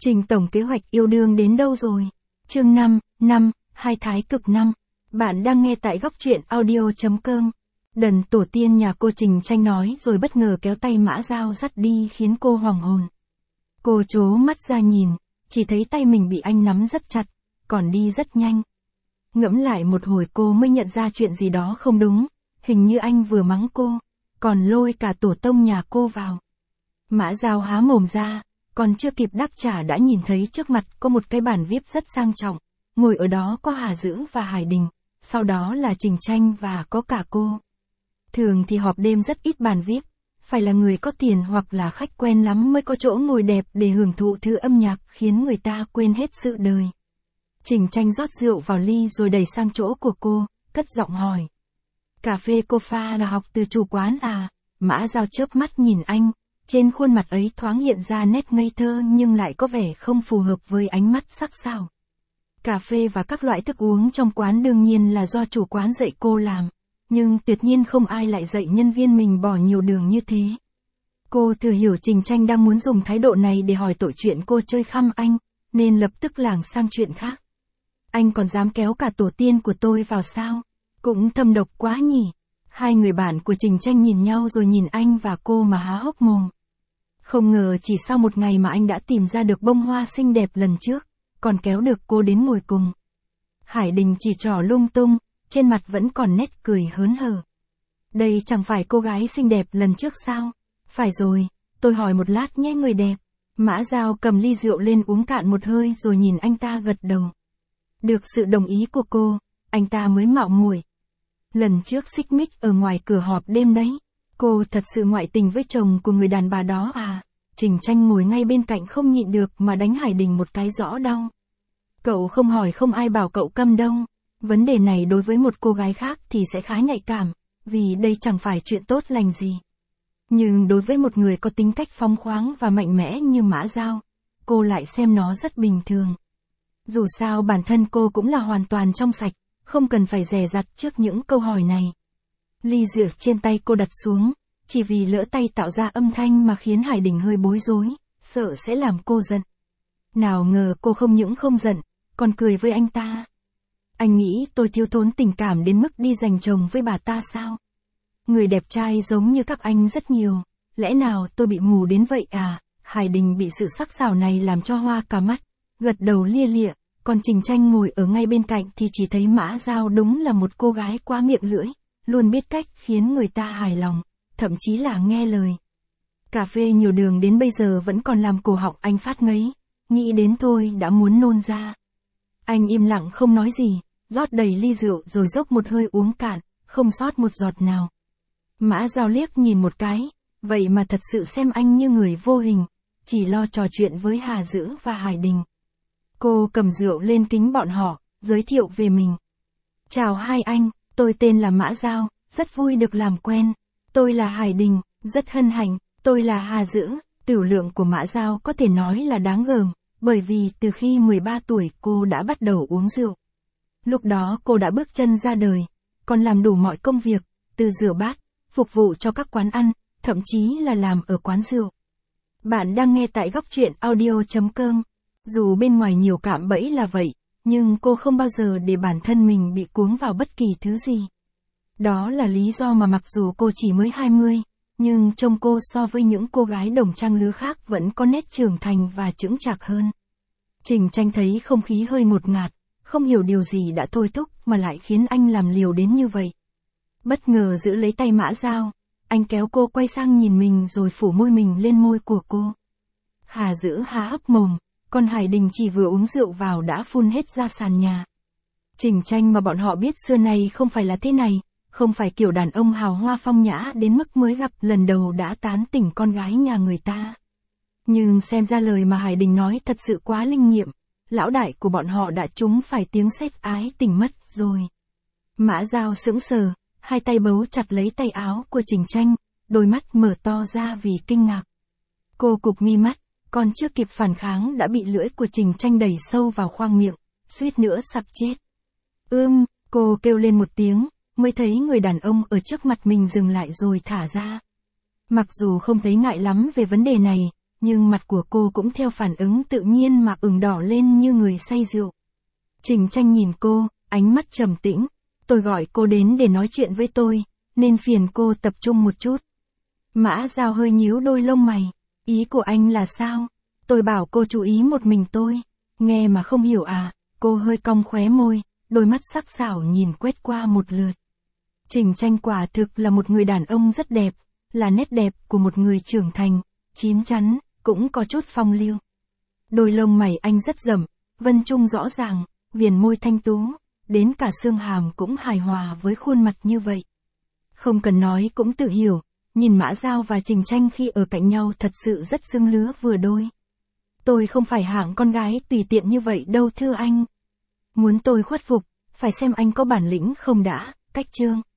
Trình tổng kế hoạch yêu đương đến đâu rồi? Chương 5, hai thái cực năm. Bạn đang nghe tại góc truyện audio.com. Đần tổ tiên nhà cô Trình Tranh nói rồi bất ngờ kéo tay Mã Dao dắt đi khiến cô hoảng hồn. Cô trố mắt ra nhìn, chỉ thấy tay mình bị anh nắm rất chặt, còn đi rất nhanh. Ngẫm lại một hồi cô mới nhận ra chuyện gì đó không đúng, hình như anh vừa mắng cô, còn lôi cả tổ tông nhà cô vào. Mã Dao há mồm ra, còn chưa kịp đáp trả đã nhìn thấy trước mặt có một cái bàn viết rất sang trọng, ngồi ở đó có Hà Dữ và Hải Đình, sau đó là Trình Tranh và có cả cô. Thường thì họp đêm rất ít bàn VIP, phải là người có tiền hoặc là khách quen lắm mới có chỗ ngồi đẹp để hưởng thụ thứ âm nhạc khiến người ta quên hết sự đời. Trình Tranh rót rượu vào ly rồi đẩy sang chỗ của cô, cất giọng hỏi. Cà phê cô pha là học từ chủ quán à? Mã Dao chớp mắt nhìn anh, trên khuôn mặt ấy thoáng hiện ra nét ngây thơ nhưng lại có vẻ không phù hợp với ánh mắt sắc sảo. Cà phê và các loại thức uống trong quán đương nhiên là do chủ quán dạy cô làm, nhưng tuyệt nhiên không ai lại dạy nhân viên mình bỏ nhiều đường như thế. Cô thừa hiểu Trình Tranh đang muốn dùng thái độ này để hỏi tội chuyện cô chơi khăm anh, nên lập tức lảng sang chuyện khác. Anh còn dám kéo cả tổ tiên của tôi vào sao? Cũng thâm độc quá nhỉ? Hai người bạn của Trình Tranh nhìn nhau rồi nhìn anh và cô mà há hốc mồm. Không ngờ chỉ sau một ngày mà anh đã tìm ra được bông hoa xinh đẹp lần trước, còn kéo được cô đến ngồi cùng. Hải Đình chỉ trỏ lung tung, trên mặt vẫn còn nét cười hớn hở. Đây chẳng phải cô gái xinh đẹp lần trước sao? Phải rồi, tôi hỏi một lát nhé người đẹp. Mã Dao cầm ly rượu lên uống cạn một hơi rồi nhìn anh ta gật đầu. Được sự đồng ý của cô, anh ta mới mạo muội. Lần trước xích mích ở ngoài cửa họp đêm đấy, cô thật sự ngoại tình với chồng của người đàn bà đó à? Trình Tranh ngồi ngay bên cạnh không nhịn được mà đánh Hải Đình một cái rõ đau. Cậu không hỏi không ai bảo cậu câm đâu. Vấn đề này đối với một cô gái khác thì sẽ khá nhạy cảm, vì đây chẳng phải chuyện tốt lành gì. Nhưng đối với một người có tính cách phóng khoáng và mạnh mẽ như Mã Dao, cô lại xem nó rất bình thường. Dù sao bản thân cô cũng là hoàn toàn trong sạch, không cần phải dè dặt trước những câu hỏi này. Ly rượu trên tay cô đặt xuống, chỉ vì lỡ tay tạo ra âm thanh mà khiến Hải Đình hơi bối rối, sợ sẽ làm cô giận. Nào ngờ cô không những không giận, còn cười với anh ta. Anh nghĩ tôi thiếu thốn tình cảm đến mức đi giành chồng với bà ta sao? Người đẹp trai giống như các anh rất nhiều, lẽ nào tôi bị mù đến vậy à? Hải Đình bị sự sắc sảo này làm cho hoa cả mắt, gật đầu lia lịa, còn Trình Tranh ngồi ở ngay bên cạnh thì chỉ thấy Mã Dao đúng là một cô gái quá miệng lưỡi, luôn biết cách khiến người ta hài lòng, thậm chí là nghe lời. Cà phê nhiều đường đến bây giờ vẫn còn làm cổ họng anh phát ngấy, nghĩ đến thôi đã muốn nôn ra. Anh im lặng không nói gì, rót đầy ly rượu rồi dốc một hơi uống cạn, không sót một giọt nào. Mã Dao liếc nhìn một cái, vậy mà thật sự xem anh như người vô hình, chỉ lo trò chuyện với Hà Dữ và Hải Đình. Cô cầm rượu lên kính bọn họ, giới thiệu về mình. Chào hai anh, tôi tên là Mã Dao, rất vui được làm quen. Tôi là Hải Đình, rất hân hạnh, tôi là Hà Dữ. Tiểu lượng của Mã Dao có thể nói là đáng gờm, bởi vì từ khi 13 tuổi cô đã bắt đầu uống rượu. Lúc đó cô đã bước chân ra đời, còn làm đủ mọi công việc, từ rửa bát, phục vụ cho các quán ăn, thậm chí là làm ở quán rượu. Bạn đang nghe tại góc truyện audio.com. Dù bên ngoài nhiều cạm bẫy là vậy, nhưng cô không bao giờ để bản thân mình bị cuống vào bất kỳ thứ gì. Đó là lý do mà mặc dù cô chỉ mới 20, nhưng trông cô so với những cô gái đồng trang lứa khác vẫn có nét trưởng thành và chững chạc hơn. Trình Tranh thấy không khí hơi ngột ngạt, không hiểu điều gì đã thôi thúc mà lại khiến anh làm liều đến như vậy. Bất ngờ giữ lấy tay Mã Dao, anh kéo cô quay sang nhìn mình rồi phủ môi mình lên môi của cô. Hà Dữ há hốc mồm, còn Hải Đình chỉ vừa uống rượu vào đã phun hết ra sàn nhà. Trình Tranh mà bọn họ biết xưa nay không phải là thế này, không phải kiểu đàn ông hào hoa phong nhã đến mức mới gặp lần đầu đã tán tỉnh con gái nhà người ta. Nhưng xem ra lời mà Hải Đình nói thật sự quá linh nghiệm, lão đại của bọn họ đã trúng phải tiếng sét ái tình mất rồi. Mã Dao sững sờ, hai tay bấu chặt lấy tay áo của Trình Tranh, đôi mắt mở to ra vì kinh ngạc. Cô cụp mi mắt, còn chưa kịp phản kháng đã bị lưỡi của Trình Tranh đẩy sâu vào khoang miệng, suýt nữa sặc chết. Cô kêu lên một tiếng, mới thấy người đàn ông ở trước mặt mình dừng lại rồi thả ra. Mặc dù không thấy ngại lắm về vấn đề này, nhưng mặt của cô cũng theo phản ứng tự nhiên mà ửng đỏ lên như người say rượu. Trình Tranh nhìn cô, ánh mắt trầm tĩnh. Tôi gọi cô đến để nói chuyện với tôi, nên phiền cô tập trung một chút. Mã Giao hơi nhíu đôi lông mày. Ý của anh là sao? Tôi bảo cô chú ý một mình tôi. Nghe mà không hiểu à? Cô hơi cong khóe môi, đôi mắt sắc sảo nhìn quét qua một lượt. Trình Tranh quả thực là một người đàn ông rất đẹp, là nét đẹp của một người trưởng thành, chín chắn, cũng có chút phong lưu. Đôi lông mày anh rất rậm, vân trung rõ ràng, viền môi thanh tú, đến cả xương hàm cũng hài hòa với khuôn mặt như vậy. Không cần nói cũng tự hiểu, nhìn Mã Giao và Trình Tranh khi ở cạnh nhau thật sự rất xứng lứa vừa đôi. Tôi không phải hạng con gái tùy tiện như vậy đâu thưa anh. Muốn tôi khuất phục, phải xem anh có bản lĩnh không đã, Cách Chương.